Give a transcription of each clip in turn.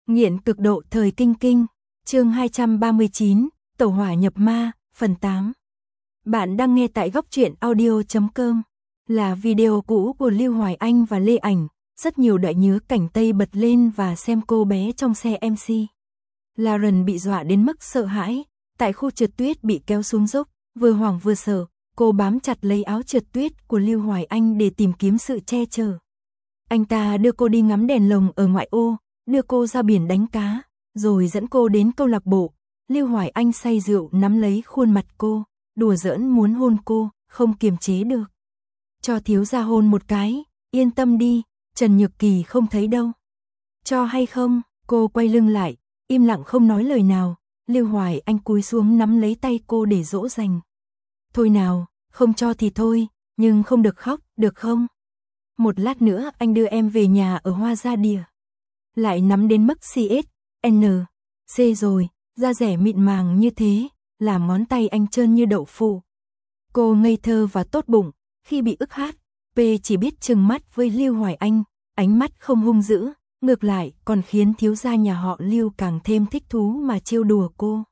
Nghiện cực độ thời kinh kinh, chương 239, Tẩu hỏa nhập ma, phần 8. Bạn đang nghe tại góc truyện audio.com, là video cũ của Lưu Hoài Anh và Lê Ảnh, rất nhiều đoạn nhớ cảnh Tây bật lên và xem cô bé trong xe MC. Lauren bị dọa đến mức sợ hãi, tại khu trượt tuyết bị kéo xuống dốc, vừa hoảng vừa sợ, cô bám chặt lấy áo trượt tuyết của Lưu Hoài Anh để tìm kiếm sự che chở. Anh ta đưa cô đi ngắm đèn lồng ở ngoại ô, đưa cô ra biển đánh cá, rồi dẫn cô đến câu lạc bộ. Lưu Hoài Anh say rượu nắm lấy khuôn mặt cô, đùa giỡn muốn hôn cô, không kiềm chế được. Cho thiếu gia hôn một cái, yên tâm đi, Trần Nhược Kỳ không thấy đâu. Cho hay không? Cô quay lưng lại, im lặng không nói lời nào. Lưu Hoài Anh cúi xuống nắm lấy tay cô để dỗ dành. Thôi nào, không cho thì thôi, nhưng không được khóc, được không? Một lát nữa anh đưa em về nhà ở Hoa Gia Đìa. Lại nắm đến mức CSN, C rồi, da rẻ mịn màng như thế, làm ngón tay anh trơn như đậu phụ. Cô ngây thơ và tốt bụng, khi bị ức hát, P chỉ biết trừng mắt với Lưu Hoài Anh, ánh mắt không hung dữ, ngược lại còn khiến thiếu gia nhà họ Lưu càng thêm thích thú mà trêu đùa cô.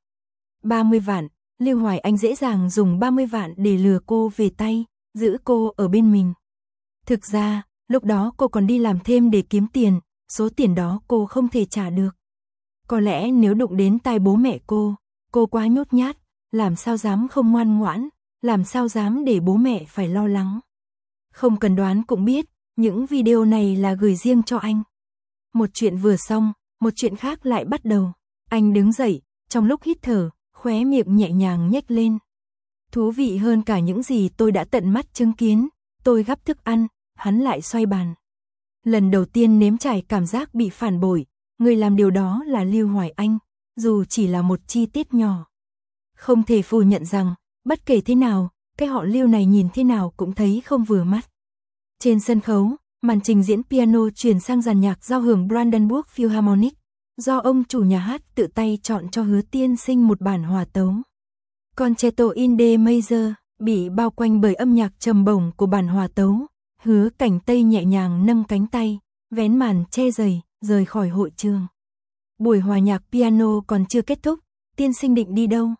30 vạn, Lưu Hoài Anh dễ dàng dùng 30 vạn để lừa cô về tay, giữ cô ở bên mình. Thực ra, lúc đó cô còn đi làm thêm để kiếm tiền, số tiền đó cô không thể trả được. Có lẽ nếu đụng đến tai bố mẹ cô quá nhút nhát, làm sao dám không ngoan ngoãn, làm sao dám để bố mẹ phải lo lắng. Không cần đoán cũng biết, những video này là gửi riêng cho anh. Một chuyện vừa xong, một chuyện khác lại bắt đầu. Anh đứng dậy, trong lúc hít thở, khóe miệng nhẹ nhàng nhếch lên. Thú vị hơn cả những gì tôi đã tận mắt chứng kiến. Tôi gắp thức ăn, hắn lại xoay bàn. Lần đầu tiên nếm trải cảm giác bị phản bội, người làm điều đó là Lưu Hoài Anh, dù chỉ là một chi tiết nhỏ. Không thể phủ nhận rằng, bất kể thế nào, cái họ Lưu này nhìn thế nào cũng thấy không vừa mắt. Trên sân khấu, màn trình diễn piano chuyển sang dàn nhạc giao hưởng Brandenburg Philharmonic, do ông chủ nhà hát tự tay chọn cho Hứa tiên sinh một bản hòa tấu. Concerto in D major, bị bao quanh bởi âm nhạc trầm bổng của bản hòa tấu. Hứa Cảnh Tây nhẹ nhàng nâng cánh tay, vén màn che giày, rời khỏi hội trường. Buổi hòa nhạc piano còn chưa kết thúc, tiên sinh định đi đâu?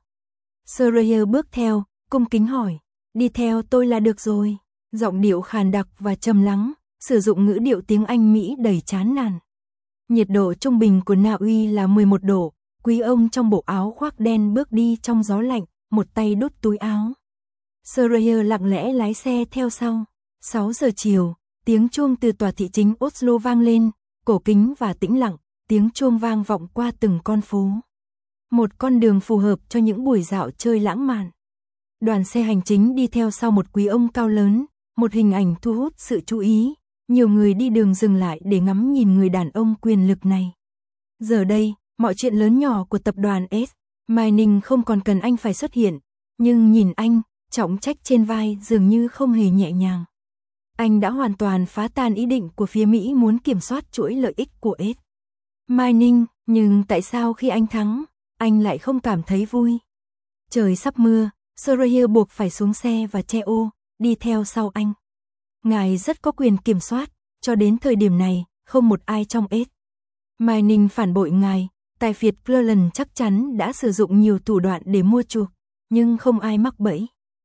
Soraya bước theo, cung kính hỏi. Đi theo tôi là được rồi. Giọng điệu khàn đặc và trầm lắng, sử dụng ngữ điệu tiếng Anh Mỹ đầy chán nản. Nhiệt độ trung bình của Na Uy là 11 độ, quý ông trong bộ áo khoác đen bước đi trong gió lạnh, một tay đút túi áo. Soraya lặng lẽ lái xe theo sau. 6 giờ chiều, tiếng chuông từ tòa thị chính Oslo vang lên, cổ kính và tĩnh lặng, tiếng chuông vang vọng qua từng con phố. Một con đường phù hợp cho những buổi dạo chơi lãng mạn. Đoàn xe hành chính đi theo sau một quý ông cao lớn, một hình ảnh thu hút sự chú ý. Nhiều người đi đường dừng lại để ngắm nhìn người đàn ông quyền lực này. Giờ đây, mọi chuyện lớn nhỏ của tập đoàn S. Mining không còn cần anh phải xuất hiện, nhưng nhìn anh, trọng trách trên vai dường như không hề nhẹ nhàng. Anh đã hoàn toàn phá tan ý định của phía Mỹ muốn kiểm soát chuỗi lợi ích của S. Mining, nhưng tại sao khi anh thắng, anh lại không cảm thấy vui? Trời sắp mưa, Soraya buộc phải xuống xe và che ô, đi theo sau anh. Ngài rất có quyền kiểm soát, cho đến thời điểm này, không một ai trong S. Mining phản bội ngài, tài phiệt Plurland chắc chắn đã sử dụng nhiều thủ đoạn để mua chuộc, nhưng không ai mắc bẫy.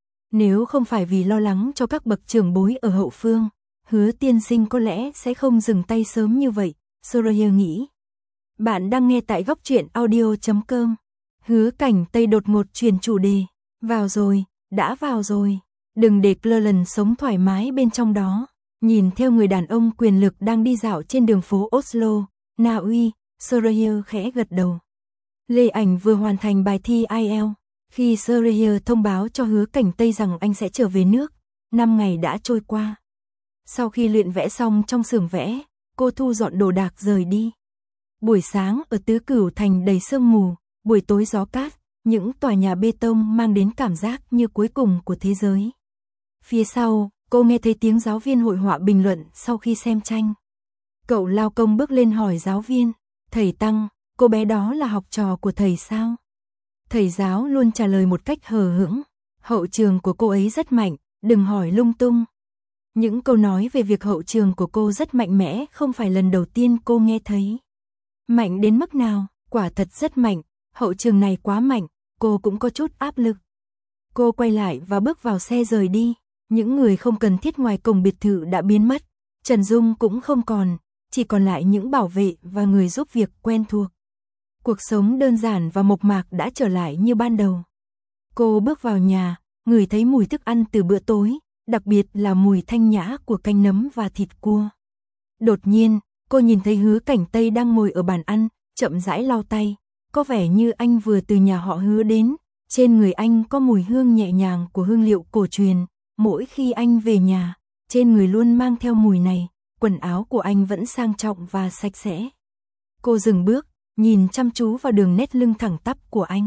Nếu không phải vì lo lắng cho các bậc trưởng bối ở hậu phương, Hứa tiên sinh có lẽ sẽ không dừng tay sớm như vậy, Soraya nghĩ. Bạn đang nghe tại góc truyện audio.com. Hứa Cảnh Tây đột ngột truyền chủ đề. Vào rồi, đã vào rồi. Đừng để Plurland sống thoải mái bên trong đó. Nhìn theo người đàn ông quyền lực đang đi dạo trên đường phố Oslo, Na Uy, Soraya khẽ gật đầu. Lê Ảnh vừa hoàn thành bài thi IELTS. Khi Soraya thông báo cho Hứa Cảnh Tây rằng anh sẽ trở về nước, 5 ngày đã trôi qua. Sau khi luyện vẽ xong trong xưởng vẽ, cô thu dọn đồ đạc rời đi. Buổi sáng ở Tứ Cửu Thành đầy sương mù, buổi tối gió cát, những tòa nhà bê tông mang đến cảm giác như cuối cùng của thế giới. Phía sau, cô nghe thấy tiếng giáo viên hội họa bình luận sau khi xem tranh. Cậu lao công bước lên hỏi giáo viên, thầy Tăng, cô bé đó là học trò của thầy sao? Thầy giáo luôn trả lời một cách hờ hững, hậu trường của cô ấy rất mạnh, đừng hỏi lung tung. Những câu nói về việc hậu trường của cô rất mạnh mẽ không phải lần đầu tiên cô nghe thấy. Mạnh đến mức nào? Quả thật rất mạnh, hậu trường này quá mạnh, cô cũng có chút áp lực. Cô quay lại và bước vào xe rời đi. Những người không cần thiết ngoài cổng biệt thự đã biến mất. Trần Dung cũng không còn, chỉ còn lại những bảo vệ và người giúp việc quen thuộc. Cuộc sống đơn giản và mộc mạc đã trở lại như ban đầu. Cô bước vào nhà, ngửi thấy mùi thức ăn từ bữa tối, đặc biệt là mùi thanh nhã của canh nấm và thịt cua. Đột nhiên, cô nhìn thấy Hứa Cảnh Tây đang ngồi ở bàn ăn, chậm rãi lau tay. Có vẻ như anh vừa từ nhà họ Hứa đến. Trên người anh có mùi hương nhẹ nhàng của hương liệu cổ truyền. Mỗi khi anh về nhà, trên người luôn mang theo mùi này. Quần áo của anh vẫn sang trọng và sạch sẽ. Cô dừng bước, nhìn chăm chú vào đường nét lưng thẳng tắp của anh.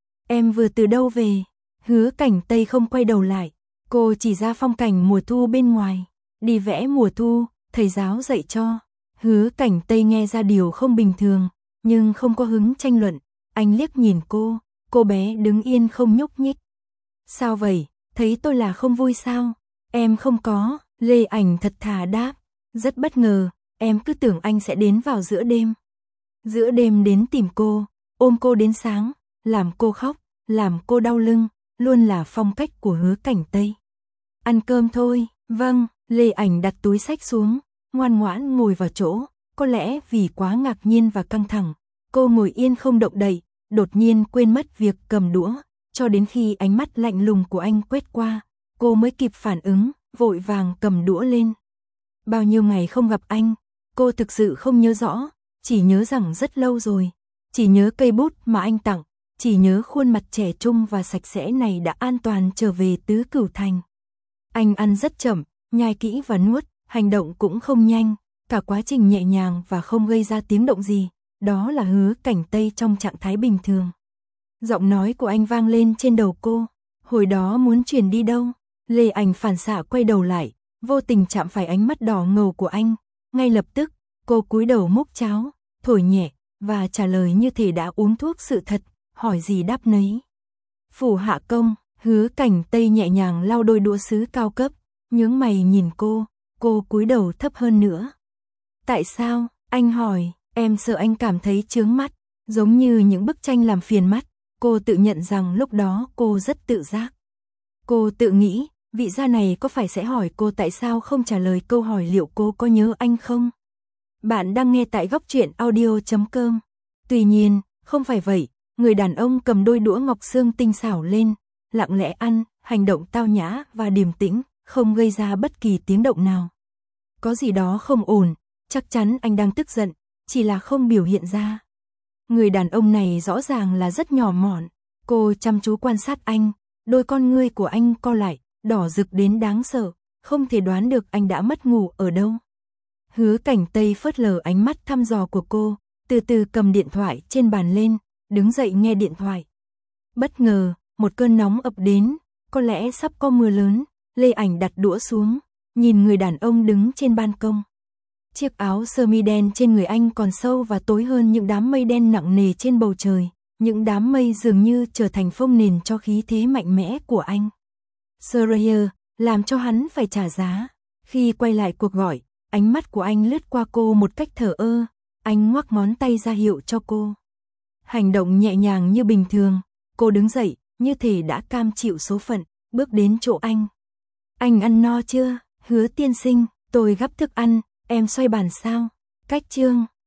Em vừa từ đâu về? Hứa Cảnh Tây không quay đầu lại. Cô chỉ ra phong cảnh mùa thu bên ngoài. Đi vẽ mùa thu, thầy giáo dạy cho. Hứa Cảnh Tây nghe ra điều không bình thường, nhưng không có hứng tranh luận. Anh liếc nhìn cô bé đứng yên không nhúc nhích. Sao vậy, thấy tôi là không vui sao? Em không có, Lê Ảnh thật thà đáp. Rất bất ngờ, em cứ tưởng anh sẽ đến vào giữa đêm. Giữa đêm đến tìm cô, ôm cô đến sáng, làm cô khóc, làm cô đau lưng, luôn là phong cách của Hứa Cảnh Tây. Ăn cơm thôi, vâng, Lê Ảnh đặt túi xách xuống, ngoan ngoãn ngồi vào chỗ. Có lẽ vì quá ngạc nhiên và căng thẳng, cô ngồi yên không động đậy, đột nhiên quên mất việc cầm đũa, cho đến khi ánh mắt lạnh lùng của anh quét qua, cô mới kịp phản ứng, vội vàng cầm đũa lên. Bao nhiêu ngày không gặp anh, cô thực sự không nhớ rõ, chỉ nhớ rằng rất lâu rồi, chỉ nhớ cây bút mà anh tặng, chỉ nhớ khuôn mặt trẻ trung và sạch sẽ này đã an toàn trở về Tứ Cửu Thành. Anh ăn rất chậm, nhai kỹ và nuốt, hành động cũng không nhanh, cả quá trình nhẹ nhàng và không gây ra tiếng động gì, đó là Hứa Cảnh Tây trong trạng thái bình thường. Giọng nói của anh vang lên trên đầu cô, hồi đó muốn chuyển đi đâu? Lê Ảnh phản xạ quay đầu lại, vô tình chạm phải ánh mắt đỏ ngầu của anh, ngay lập tức, cô cúi đầu múc cháo, thổi nhẹ, và trả lời như thể đã uống thuốc sự thật, hỏi gì đáp nấy. Phủ hạ công, Hứa Cảnh Tây nhẹ nhàng lau đôi đũa sứ cao cấp, nhướng mày nhìn cô cúi đầu thấp hơn nữa. Tại sao? Anh hỏi, em sợ anh cảm thấy chướng mắt, giống như những bức tranh làm phiền mắt. Cô tự nhận rằng lúc đó cô rất tự giác. Cô tự nghĩ, vị gia này có phải sẽ hỏi cô tại sao không trả lời câu hỏi liệu cô có nhớ anh không? Bạn đang nghe tại góc truyện audio.com. Tuy nhiên, không phải vậy, người đàn ông cầm đôi đũa ngọc xương tinh xảo lên, lặng lẽ ăn, hành động tao nhã và điềm tĩnh, không gây ra bất kỳ tiếng động nào. Có gì đó không ổn, chắc chắn anh đang tức giận, chỉ là không biểu hiện ra. Người đàn ông này rõ ràng là rất nhỏ mọn. Cô chăm chú quan sát anh, đôi con ngươi của anh co lại, đỏ rực đến đáng sợ, không thể đoán được anh đã mất ngủ ở đâu. Hứa Cảnh Tây phớt lờ ánh mắt thăm dò của cô, từ từ cầm điện thoại trên bàn lên, đứng dậy nghe điện thoại. Bất ngờ, một cơn nóng ập đến, có lẽ sắp có mưa lớn. Lê Ảnh đặt đũa xuống, nhìn người đàn ông đứng trên ban công. Chiếc áo sơ mi đen trên người anh còn sâu và tối hơn những đám mây đen nặng nề trên bầu trời. Những đám mây dường như trở thành phông nền cho khí thế mạnh mẽ của anh. Soraya làm cho hắn phải trả giá. Khi quay lại cuộc gọi, ánh mắt của anh lướt qua cô một cách thờ ơ. Anh ngoắc ngón tay ra hiệu cho cô. Hành động nhẹ nhàng như bình thường. Cô đứng dậy, như thể đã cam chịu số phận, bước đến chỗ anh. Anh ăn no chưa? Hứa tiên sinh, tôi gắp thức ăn, em xoay bàn sao? Cách chương